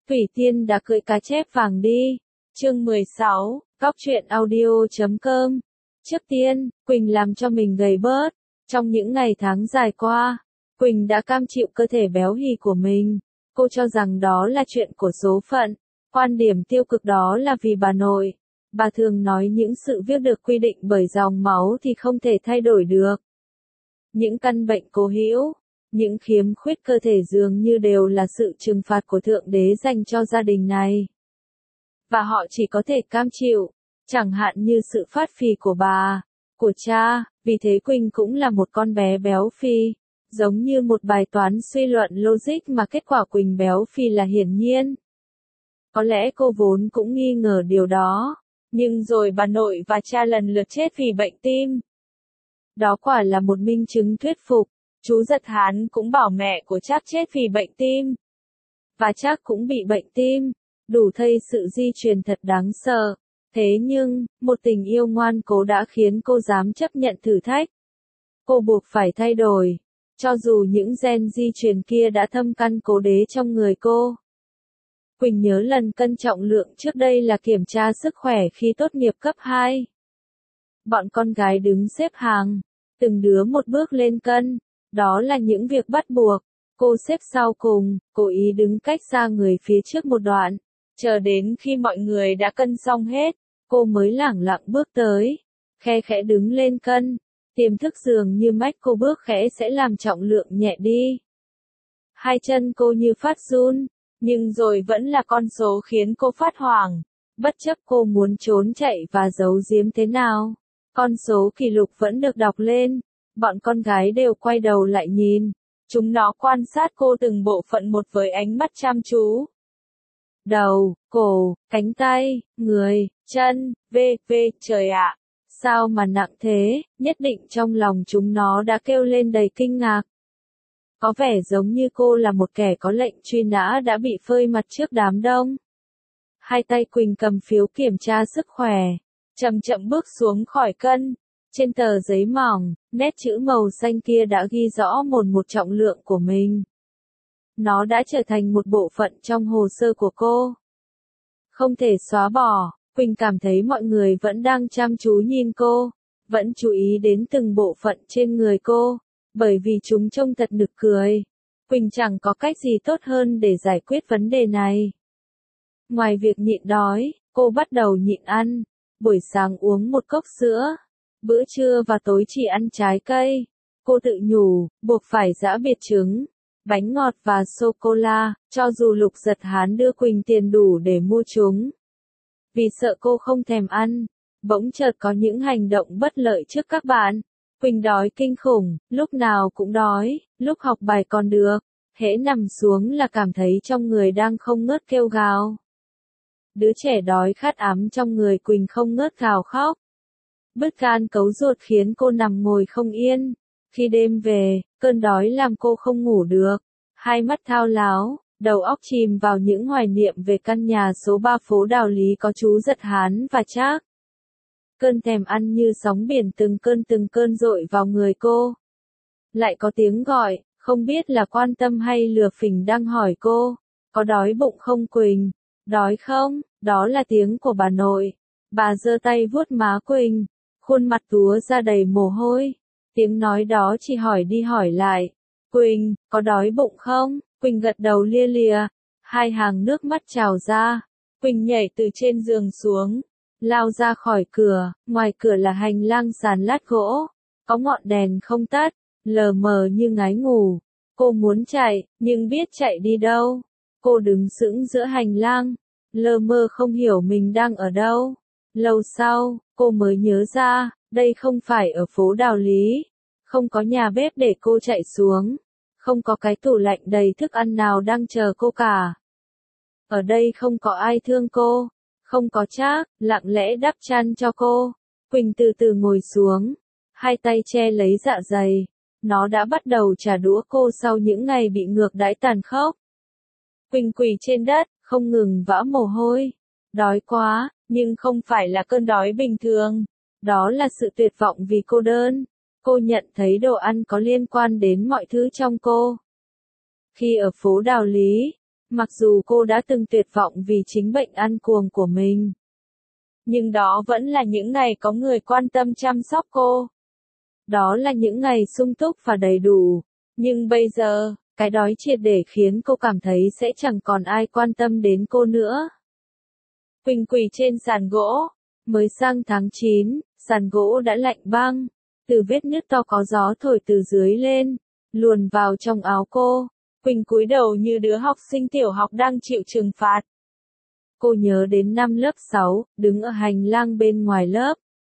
Thủy Tiên đã cưỡi cá chép vàng đi. Chương 16, Góc truyện audio.com. Trước tiên, Quỳnh làm cho mình gầy bớt. Trong những ngày tháng dài qua, Quỳnh đã cam chịu cơ thể béo hì của mình. Cô cho rằng đó là chuyện của số phận. Quan điểm tiêu cực đó là vì bà nội. Bà thường nói những sự việc được quy định bởi dòng máu thì không thể thay đổi được. Những căn bệnh cố hữu, những khiếm khuyết cơ thể dường như đều là sự trừng phạt của Thượng Đế dành cho gia đình này. Và họ chỉ có thể cam chịu, chẳng hạn như sự phát phì của bà, của cha, vì thế Quỳnh cũng là một con bé béo phì, giống như một bài toán suy luận logic mà kết quả Quỳnh béo phì là hiển nhiên. Có lẽ cô vốn cũng nghi ngờ điều đó, nhưng rồi bà nội và cha lần lượt chết vì bệnh tim. Đó quả là một minh chứng thuyết phục. Chú Giật Hán cũng bảo mẹ của Trác chết vì bệnh tim. Và Trác cũng bị bệnh tim. Đủ thấy sự di truyền thật đáng sợ. Thế nhưng, một tình yêu ngoan cố đã khiến cô dám chấp nhận thử thách. Cô buộc phải thay đổi. Cho dù những gen di truyền kia đã thâm căn cố đế trong người cô. Quỳnh nhớ lần cân trọng lượng trước đây là kiểm tra sức khỏe khi tốt nghiệp cấp 2. Bọn con gái đứng xếp hàng, từng đứa một bước lên cân. Đó là những việc bắt buộc. Cô xếp sau cùng, cố ý đứng cách xa người phía trước một đoạn. Chờ đến khi mọi người đã cân xong hết, cô mới lẳng lặng bước tới. Khe khẽ đứng lên cân. Tiềm thức dường như mách cô bước khẽ sẽ làm trọng lượng nhẹ đi. Hai chân cô như phát run, nhưng rồi vẫn là con số khiến cô phát hoảng. Bất chấp cô muốn trốn chạy và giấu giếm thế nào, con số kỷ lục vẫn được đọc lên. Bọn con gái đều quay đầu lại nhìn. Chúng nó quan sát cô từng bộ phận một với ánh mắt chăm chú. Đầu, cổ, cánh tay, người, chân, trời ạ. Sao mà nặng thế, nhất định trong lòng chúng nó đã kêu lên đầy kinh ngạc. Có vẻ giống như cô là một kẻ có lệnh truy nã đã bị phơi mặt trước đám đông. Hai tay Quỳnh cầm phiếu kiểm tra sức khỏe, chậm chậm bước xuống khỏi cân. Trên tờ giấy mỏng, nét chữ màu xanh kia đã ghi rõ một trọng lượng của mình. Nó đã trở thành một bộ phận trong hồ sơ của cô. Không thể xóa bỏ, Quỳnh cảm thấy mọi người vẫn đang chăm chú nhìn cô, vẫn chú ý đến từng bộ phận trên người cô, bởi vì chúng trông thật nực cười. Quỳnh chẳng có cách gì tốt hơn để giải quyết vấn đề này. Ngoài việc nhịn đói, cô bắt đầu nhịn ăn, buổi sáng uống một cốc sữa. Bữa trưa và tối chỉ ăn trái cây. Cô tự nhủ, buộc phải giã biệt trứng, bánh ngọt và sô-cô-la, cho dù Lục Giật Hán đưa Quỳnh tiền đủ để mua chúng. Vì sợ cô không thèm ăn, bỗng chợt có những hành động bất lợi trước các bạn. Quỳnh đói kinh khủng, lúc nào cũng đói, lúc học bài còn được, hễ nằm xuống là cảm thấy trong người đang không ngớt kêu gào. Đứa trẻ đói khát ám trong người Quỳnh không ngớt gào khóc. Bứt gan cấu ruột khiến cô nằm ngồi không yên. Khi đêm về, cơn đói làm cô không ngủ được. Hai mắt thao láo, đầu óc chìm vào những hoài niệm về căn nhà số 3 phố Đào Lý có chú Giật Hán và Trác. Cơn thèm ăn như sóng biển từng cơn dội vào người cô. Lại có tiếng gọi, không biết là quan tâm hay lừa phỉnh đang hỏi cô. Có đói bụng không Quỳnh? Đói không? Đó là tiếng của bà nội. Bà giơ tay vuốt má Quỳnh. Khuôn mặt túa ra đầy mồ hôi. Tiếng nói đó chỉ hỏi đi hỏi lại. Quỳnh, có đói bụng không? Quỳnh gật đầu lia lịa. Hai hàng nước mắt trào ra. Quỳnh nhảy từ trên giường xuống. Lao ra khỏi cửa. Ngoài cửa là hành lang sàn lát gỗ. Có ngọn đèn không tắt. Lờ mờ như ngái ngủ. Cô muốn chạy, nhưng biết chạy đi đâu. Cô đứng sững giữa hành lang. Lơ mơ không hiểu mình đang ở đâu. Lâu sau, cô mới nhớ ra, đây không phải ở phố Đào Lý. Không có nhà bếp để cô chạy xuống. Không có cái tủ lạnh đầy thức ăn nào đang chờ cô cả. Ở đây không có ai thương cô. Không có Trác, lặng lẽ đắp chăn cho cô. Quỳnh từ từ ngồi xuống. Hai tay che lấy dạ dày. Nó đã bắt đầu trả đũa cô sau những ngày bị ngược đãi tàn khốc. Quỳnh quỳ trên đất, không ngừng vã mồ hôi. Đói quá, nhưng không phải là cơn đói bình thường. Đó là sự tuyệt vọng vì cô đơn. Cô nhận thấy đồ ăn có liên quan đến mọi thứ trong cô. Khi ở phố Đào Lý, Mặc dù cô đã từng tuyệt vọng vì chính bệnh ăn cuồng của mình, nhưng đó vẫn là những ngày có người quan tâm chăm sóc cô. Đó là những ngày sung túc và đầy đủ. Nhưng bây giờ, cái đói triệt để khiến cô cảm thấy sẽ chẳng còn ai quan tâm đến cô nữa. Quỳnh quỳ trên sàn gỗ. Mới sang tháng 9, sàn gỗ đã lạnh băng. Từ vết nứt to có gió thổi từ dưới lên, luồn vào trong áo cô. Quỳnh cúi đầu như đứa học sinh tiểu học đang chịu trừng phạt. Cô nhớ đến năm lớp 6, đứng ở hành lang bên ngoài lớp.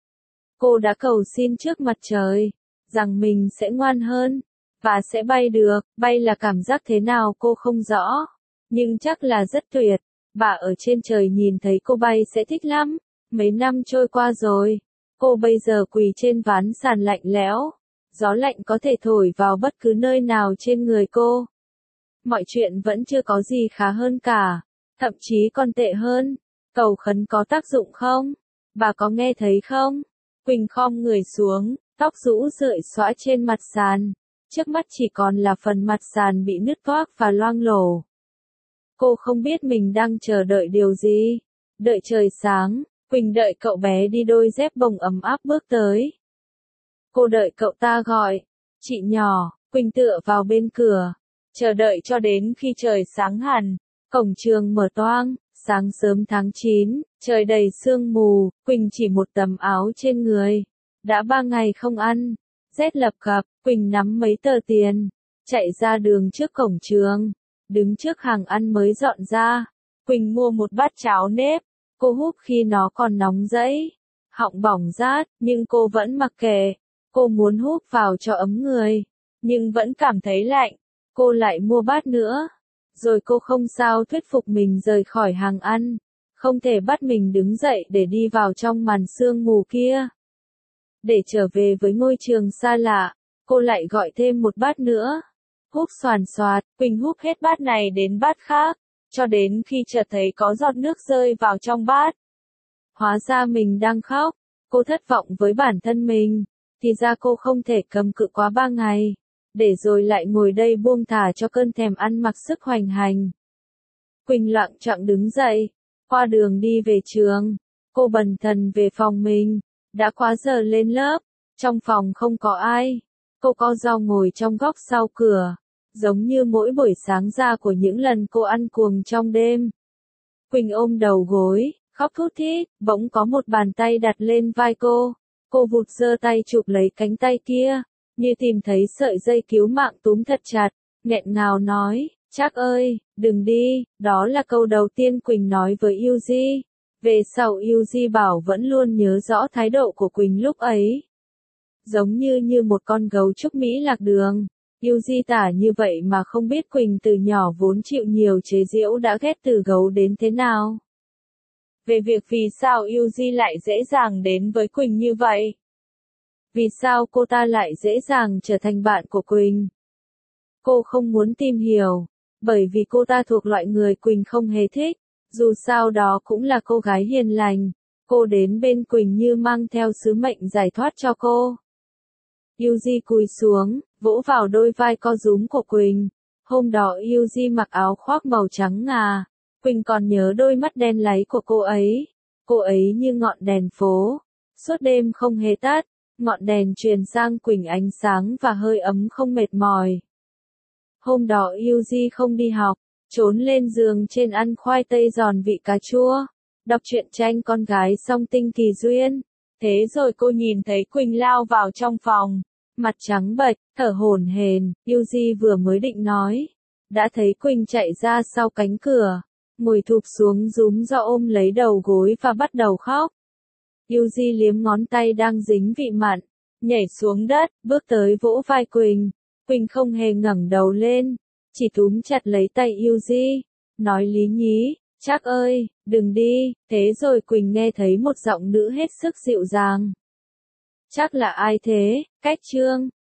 Cô đã cầu xin trước mặt trời, rằng mình sẽ ngoan hơn, và sẽ bay được. Bay là cảm giác thế nào cô không rõ, nhưng chắc là rất tuyệt. Bà ở trên trời nhìn thấy cô bay sẽ thích lắm. Mấy năm trôi qua rồi, cô bây giờ quỳ trên ván sàn lạnh lẽo. Gió lạnh có thể thổi vào bất cứ nơi nào trên người cô. Mọi chuyện vẫn chưa có gì khá hơn cả, thậm chí còn tệ hơn. Cầu khấn có tác dụng không? Bà có nghe thấy không? Quỳnh khom người xuống, tóc rũ rượi xõa trên mặt sàn. Trước mắt chỉ còn là phần mặt sàn bị nứt toác và loang lổ. Cô không biết mình đang chờ đợi điều gì. Đợi trời sáng, Quỳnh đợi cậu bé đi đôi dép bông ấm áp bước tới. Cô đợi cậu ta gọi, chị nhỏ. Quỳnh tựa vào bên cửa, chờ đợi cho đến khi trời sáng hẳn. Cổng trường mở toang, sáng sớm tháng 9, trời đầy sương mù, Quỳnh chỉ một tấm áo trên người. Đã 3 ngày không ăn, rét lập cập, Quỳnh nắm mấy tờ tiền, chạy ra đường trước cổng trường, đứng trước hàng ăn mới dọn ra. Quỳnh mua một bát cháo nếp, cô húp khi nó còn nóng rẫy, họng bỏng rát, nhưng cô vẫn mặc kệ. Cô muốn húp vào cho ấm người, nhưng vẫn cảm thấy lạnh. Cô lại mua bát nữa. Rồi cô không sao thuyết phục mình rời khỏi hàng ăn, không thể bắt mình đứng dậy để đi vào trong màn sương mù kia. Để trở về với ngôi trường xa lạ, cô lại gọi thêm một bát nữa. Húp xoàn xoạt, Quỳnh húp hết bát này đến bát khác, cho đến khi chợt thấy có giọt nước rơi vào trong bát. Hóa ra mình đang khóc, cô thất vọng với bản thân mình, thì ra cô không thể cầm cự quá 3 ngày. Để rồi lại ngồi đây buông thả cho cơn thèm ăn mặc sức hoành hành. Quỳnh lặng chặng đứng dậy, qua đường đi về trường. Cô bần thần về phòng mình, đã quá giờ lên lớp, trong phòng không có ai. Cô co ro ngồi trong góc sau cửa, giống như mỗi buổi sáng ra của những lần cô ăn cuồng trong đêm. Quỳnh ôm đầu gối, khóc thút thít, bỗng có một bàn tay đặt lên vai cô. Cô vụt giơ tay chụp lấy cánh tay kia, như tìm thấy sợi dây cứu mạng túm thật chặt, nghẹn ngào nói, Trác ơi, đừng đi. Đó là câu đầu tiên Quỳnh nói với Yuji. Về sau Yuji bảo vẫn luôn nhớ rõ thái độ của Quỳnh lúc ấy. Giống như một con gấu trúc Mỹ lạc đường. Yuji tả như vậy mà không biết Quỳnh từ nhỏ vốn chịu nhiều chế giễu đã ghét từ gấu đến thế nào. Về việc vì sao Yuji lại dễ dàng đến với Quỳnh như vậy. Vì sao cô ta lại dễ dàng trở thành bạn của Quỳnh? Cô không muốn tìm hiểu, bởi vì cô ta thuộc loại người Quỳnh không hề thích. Dù sao đó cũng là cô gái hiền lành. Cô đến bên Quỳnh như mang theo sứ mệnh giải thoát cho cô. Yuji cúi xuống, vỗ vào đôi vai co rúm của Quỳnh. Hôm đó Yuji mặc áo khoác màu trắng ngà. Quỳnh còn nhớ đôi mắt đen láy của cô ấy. Cô ấy như ngọn đèn phố, suốt đêm không hề tắt. Ngọn đèn truyền sang Quỳnh ánh sáng và hơi ấm không mệt mỏi. Hôm đó Yuji không đi học, trốn lên giường trên ăn khoai tây giòn vị cà chua, đọc truyện tranh con gái song tinh kỳ duyên. Thế rồi cô nhìn thấy Quỳnh lao vào trong phòng, mặt trắng bệch, thở hổn hển. Yuji vừa mới định nói, đã thấy Quỳnh chạy ra sau cánh cửa, ngồi thụp xuống rúm do ôm lấy đầu gối và bắt đầu khóc. Yuji liếm ngón tay đang dính vị mặn, nhảy xuống đất, bước tới vỗ vai Quỳnh. Quỳnh không hề ngẩng đầu lên, chỉ túm chặt lấy tay Yuji, nói lý nhí, Trác ơi, đừng đi. Thế rồi Quỳnh nghe thấy một giọng nữ hết sức dịu dàng. Trác là ai thế? Cách Trương.